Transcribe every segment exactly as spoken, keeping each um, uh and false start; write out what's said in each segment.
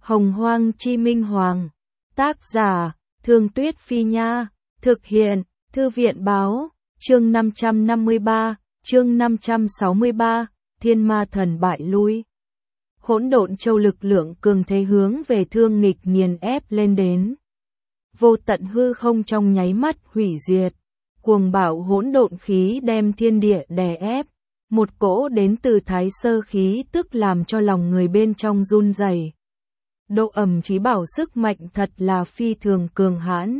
Hồng Hoang Chi Minh Hoàng. Tác giả, Thương Tuyết Phi Nha. Thực hiện, Thư viện Báo. Chương năm trăm năm mươi ba, chương năm trăm sáu mươi ba, Thiên Ma Thần bại lui. Hỗn độn châu lực lượng cường thế hướng về Thương Nghịch nghiền ép lên đến. Vô tận hư không trong nháy mắt hủy diệt. Cuồng bạo hỗn độn khí đem thiên địa đè ép. Một cỗ đến từ thái sơ khí tức làm cho lòng người bên trong run rẩy. Độ ẩm trí bảo sức mạnh thật là phi thường cường hãn.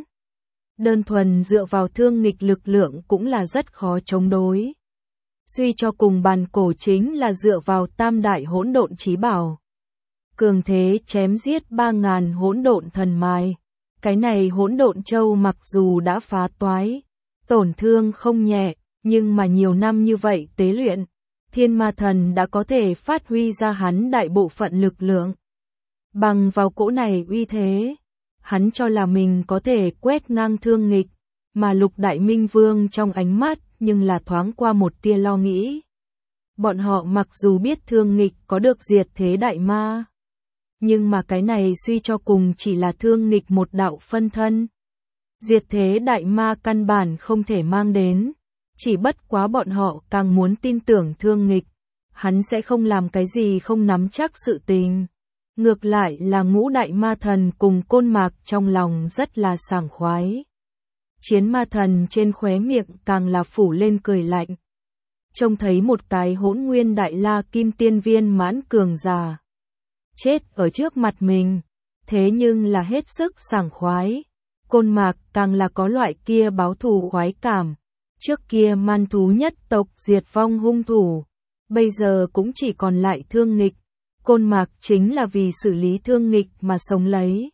Đơn thuần dựa vào Thương Nghịch lực lượng cũng là rất khó chống đối. Suy cho cùng bàn cổ chính là dựa vào tam đại hỗn độn trí bảo. Cường thế chém giết ba ngàn hỗn độn thần mai. Cái này hỗn độn châu mặc dù đã phá toái, tổn thương không nhẹ, nhưng mà nhiều năm như vậy tế luyện, Thiên Ma Thần đã có thể phát huy ra hắn đại bộ phận lực lượng. Bằng vào cỗ này uy thế, hắn cho là mình có thể quét ngang Thương Nghịch, mà Lục Đại Minh Vương trong ánh mắt nhưng là thoáng qua một tia lo nghĩ. Bọn họ mặc dù biết Thương Nghịch có được diệt thế đại ma, nhưng mà cái này suy cho cùng chỉ là Thương Nghịch một đạo phân thân. Diệt thế đại ma căn bản không thể mang đến, chỉ bất quá bọn họ càng muốn tin tưởng Thương Nghịch, hắn sẽ không làm cái gì không nắm chắc sự tình. Ngược lại là Ngũ Đại Ma Thần cùng Côn Mạc trong lòng rất là sảng khoái. Chiến Ma Thần trên khóe miệng càng là phủ lên cười lạnh. Trông thấy một cái Hỗn Nguyên Đại La Kim Tiên viên mãn cường già chết ở trước mặt mình, thế nhưng là hết sức sảng khoái. Côn Mạc càng là có loại kia báo thù khoái cảm. Trước kia man thú nhất tộc diệt vong hung thủ, bây giờ cũng chỉ còn lại Thương Nghịch. Côn Mạc chính là vì xử lý Thương Nghịch mà sống lấy.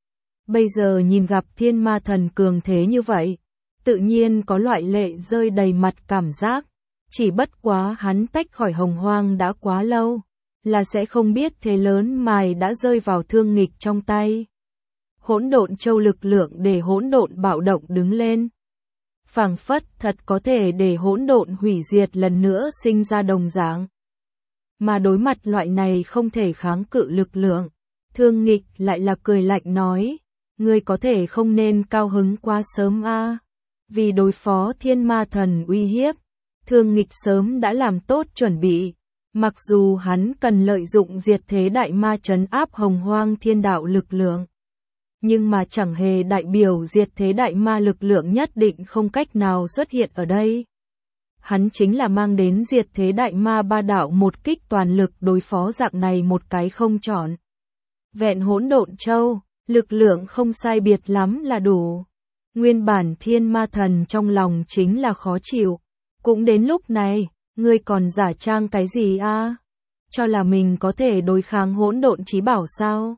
Bây giờ nhìn gặp Thiên Ma Thần cường thế như vậy, tự nhiên có loại lệ rơi đầy mặt cảm giác. Chỉ bất quá hắn tách khỏi Hồng Hoang đã quá lâu, là sẽ không biết thế lớn mài đã rơi vào Thương Nghịch trong tay. Hỗn độn châu lực lượng để hỗn độn bạo động đứng lên. Phảng phất thật có thể để hỗn độn hủy diệt lần nữa sinh ra đồng dạng. Mà đối mặt loại này không thể kháng cự lực lượng, Thương Nghịch lại là cười lạnh nói, ngươi có thể không nên cao hứng quá sớm a. À. Vì đối phó Thiên Ma Thần uy hiếp, Thương Nghịch sớm đã làm tốt chuẩn bị. Mặc dù hắn cần lợi dụng diệt thế đại ma trấn áp Hồng Hoang thiên đạo lực lượng, nhưng mà chẳng hề đại biểu diệt thế đại ma lực lượng nhất định không cách nào xuất hiện ở đây. Hắn chính là mang đến diệt thế đại ma ba đạo một kích toàn lực đối phó dạng này một cái không chọn. Vẹn hỗn độn châu, lực lượng không sai biệt lắm là đủ. Nguyên bản Thiên Ma Thần trong lòng chính là khó chịu. Cũng đến lúc này, ngươi còn giả trang cái gì a? À? Cho là mình có thể đối kháng hỗn độn chí bảo sao?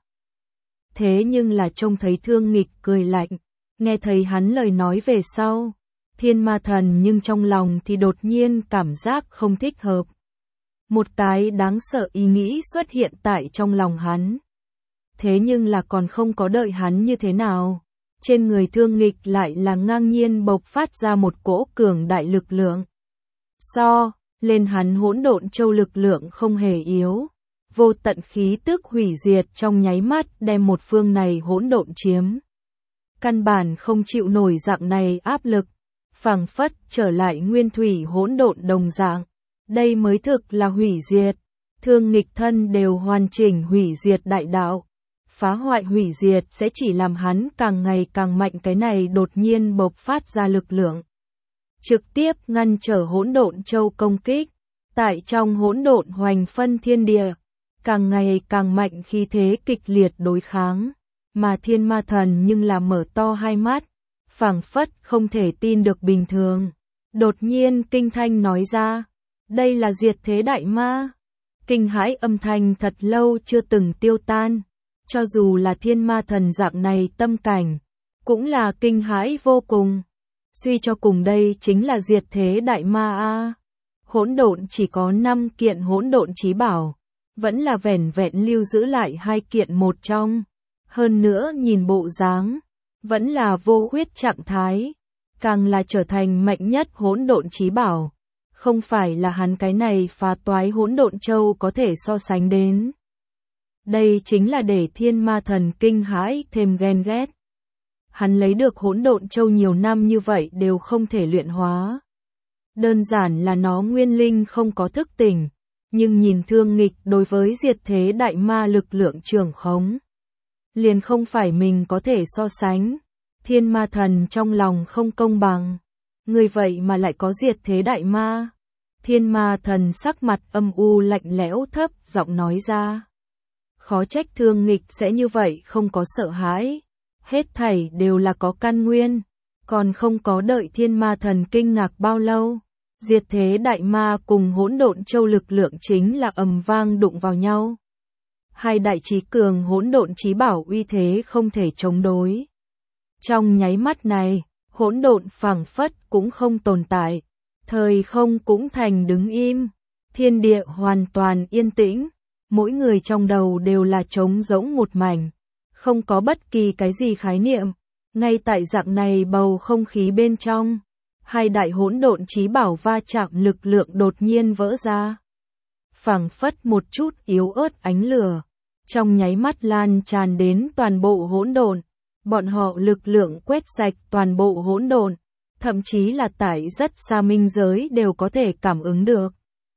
Thế nhưng là trông thấy Thương Nghịch cười lạnh, nghe thấy hắn lời nói về sau. Thiên Ma Thần nhưng trong lòng thì đột nhiên cảm giác không thích hợp. Một cái đáng sợ ý nghĩ xuất hiện tại trong lòng hắn. Thế nhưng là còn không có đợi hắn như thế nào. Trên người Thương Nghịch lại là ngang nhiên bộc phát ra một cỗ cường đại lực lượng. So, lên hắn hỗn độn châu lực lượng không hề yếu. Vô tận khí tức hủy diệt trong nháy mắt đem một phương này hỗn độn chiếm. Căn bản không chịu nổi dạng này áp lực. Phảng phất trở lại nguyên thủy hỗn độn đồng dạng. Đây mới thực là hủy diệt. Thương Nghịch thân đều hoàn chỉnh hủy diệt đại đạo. Phá hoại hủy diệt sẽ chỉ làm hắn càng ngày càng mạnh, cái này đột nhiên bộc phát ra lực lượng. Trực tiếp ngăn trở hỗn độn châu công kích. Tại trong hỗn độn hoành phân thiên địa, càng ngày càng mạnh khí thế kịch liệt đối kháng. Mà Thiên Ma Thần nhưng là mở to hai mắt. Phảng phất không thể tin được bình thường. Đột nhiên kinh thanh nói ra, đây là diệt thế đại ma. Kinh hãi âm thanh thật lâu chưa từng tiêu tan. Cho dù là Thiên Ma Thần dạng này tâm cảnh, cũng là kinh hãi vô cùng. Suy cho cùng đây chính là diệt thế đại ma a. Hỗn độn chỉ có năm kiện hỗn độn chí bảo, vẫn là vẻn vẹn lưu giữ lại hai kiện một trong. Hơn nữa nhìn bộ dáng, vẫn là vô huyết trạng thái, càng là trở thành mạnh nhất hỗn độn chí bảo. Không phải là hắn cái này phá toái hỗn độn châu có thể so sánh đến. Đây chính là để thiên ma thần kinh hãi thêm ghen ghét. Hắn lấy được hỗn độn châu nhiều năm như vậy đều không thể luyện hóa. Đơn giản là nó nguyên linh không có thức tỉnh, nhưng nhìn Thương Nghịch đối với diệt thế đại ma lực lượng trưởng khống, liền không phải mình có thể so sánh. Thiên ma thần trong lòng không công bằng, người vậy mà lại có diệt thế đại ma. Thiên ma thần sắc mặt âm u lạnh lẽo thấp giọng nói ra. Khó trách Thương Nghịch sẽ như vậy không có sợ hãi. Hết thảy đều là có căn nguyên, còn không có đợi thiên ma thần kinh ngạc bao lâu. Diệt thế đại ma cùng hỗn độn châu lực lượng chính là ầm vang đụng vào nhau. Hai đại trí cường hỗn độn trí bảo uy thế không thể chống đối. Trong nháy mắt này, hỗn độn phảng phất cũng không tồn tại, thời không cũng thành đứng im, thiên địa hoàn toàn yên tĩnh, mỗi người trong đầu đều là trống rỗng một mảnh, không có bất kỳ cái gì khái niệm. Ngay tại dạng này bầu không khí bên trong, hai đại hỗn độn trí bảo va chạm lực lượng đột nhiên vỡ ra. Phảng phất một chút yếu ớt ánh lửa, trong nháy mắt lan tràn đến toàn bộ hỗn độn. Bọn họ lực lượng quét sạch toàn bộ hỗn độn, thậm chí là tại rất xa minh giới đều có thể cảm ứng được.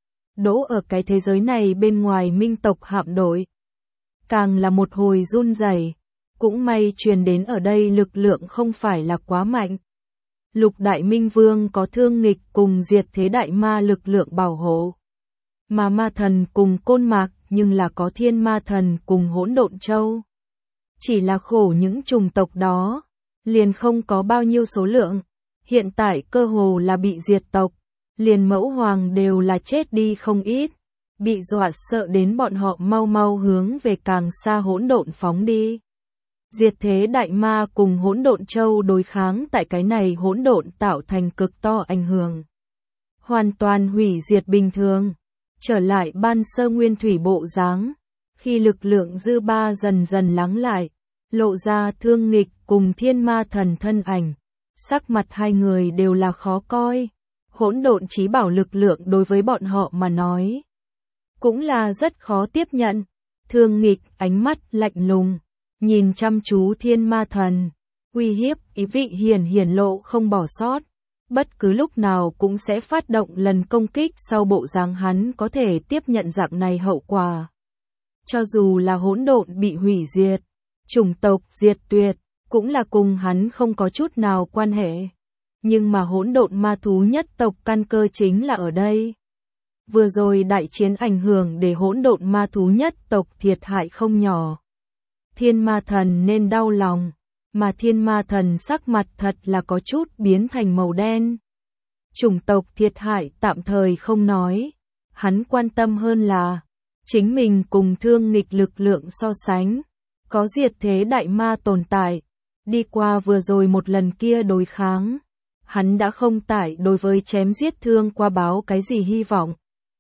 Đỗ ở cái thế giới này bên ngoài minh tộc hạm đội, càng là một hồi run rẩy. Cũng may truyền đến ở đây lực lượng không phải là quá mạnh. Lục Đại Minh Vương có Thương Nghịch cùng diệt thế đại ma lực lượng bảo hộ, mà ma thần cùng Côn Mạc nhưng là có thiên ma thần cùng hỗn độn châu. Chỉ là khổ những chủng tộc đó, liền không có bao nhiêu số lượng, hiện tại cơ hồ là bị diệt tộc, liền mẫu hoàng đều là chết đi không ít, bị dọa sợ đến bọn họ mau mau hướng về càng xa hỗn độn phóng đi. Diệt thế đại ma cùng hỗn độn châu đối kháng tại cái này hỗn độn tạo thành cực to ảnh hưởng. Hoàn toàn hủy diệt bình thường, trở lại ban sơ nguyên thủy bộ dáng. Khi lực lượng dư ba dần dần lắng lại, lộ ra Thương Nghịch cùng thiên ma thần thân ảnh, sắc mặt hai người đều là khó coi. Hỗn độn trí bảo lực lượng đối với bọn họ mà nói, cũng là rất khó tiếp nhận. Thương Nghịch ánh mắt lạnh lùng, nhìn chăm chú thiên ma thần, uy hiếp ý vị hiển hiển lộ không bỏ sót. Bất cứ lúc nào cũng sẽ phát động lần công kích sau bộ dáng hắn có thể tiếp nhận dạng này hậu quả. Cho dù là hỗn độn bị hủy diệt, chủng tộc diệt tuyệt, cũng là cùng hắn không có chút nào quan hệ. Nhưng mà hỗn độn ma thú nhất tộc căn cơ chính là ở đây. Vừa rồi đại chiến ảnh hưởng để hỗn độn ma thú nhất tộc thiệt hại không nhỏ. Thiên ma thần nên đau lòng, mà thiên ma thần sắc mặt thật là có chút biến thành màu đen. Chủng tộc thiệt hại tạm thời không nói, hắn quan tâm hơn là chính mình cùng Thương Nghịch lực lượng so sánh, có diệt thế đại ma tồn tại, đi qua vừa rồi một lần kia đối kháng, hắn đã không tải đối với chém giết thương qua báo cái gì hy vọng.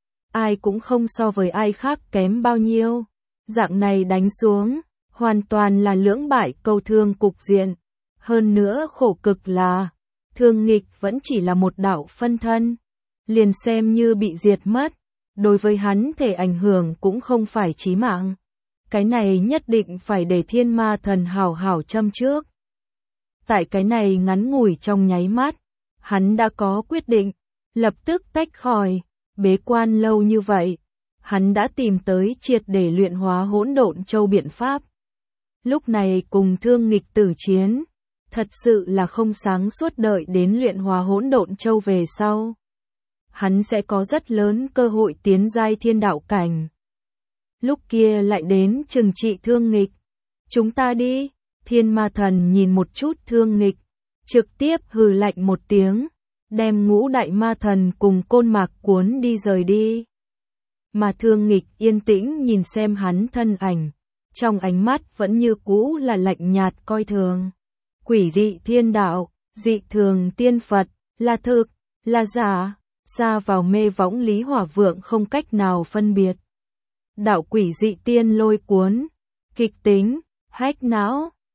Ai cũng không so với ai khác kém bao nhiêu, dạng này đánh xuống, hoàn toàn là lưỡng bại câu thương cục diện. Hơn nữa khổ cực là, Thương Nghịch vẫn chỉ là một đạo phân thân, liền xem như bị diệt mất, đối với hắn thể ảnh hưởng cũng không phải chí mạng. Cái này nhất định phải để thiên ma thần hảo hảo châm trước. Tại cái này ngắn ngủi trong nháy mắt, hắn đã có quyết định, lập tức tách khỏi, bế quan lâu như vậy, hắn đã tìm tới triệt để luyện hóa hỗn độn châu biện pháp. Lúc này cùng Thương Nghịch tử chiến, thật sự là không sáng suốt đợi đến luyện hóa hỗn độn châu về sau. Hắn sẽ có rất lớn cơ hội tiến giai thiên đạo cảnh. Lúc kia lại đến trừng trị Thương Nghịch. Chúng ta đi, thiên ma thần nhìn một chút Thương Nghịch, trực tiếp hừ lạnh một tiếng, đem ngũ đại ma thần cùng Côn Mạc cuốn đi rời đi. Mà Thương Nghịch yên tĩnh nhìn xem hắn thân ảnh, trong ánh mắt vẫn như cũ là lạnh nhạt coi thường. Quỷ dị thiên đạo, dị thường tiên Phật, là thực, là giả, xa vào mê võng Lý Hỏa Vượng không cách nào phân biệt. Đạo quỷ dị tiên lôi cuốn, kịch tính, hách não,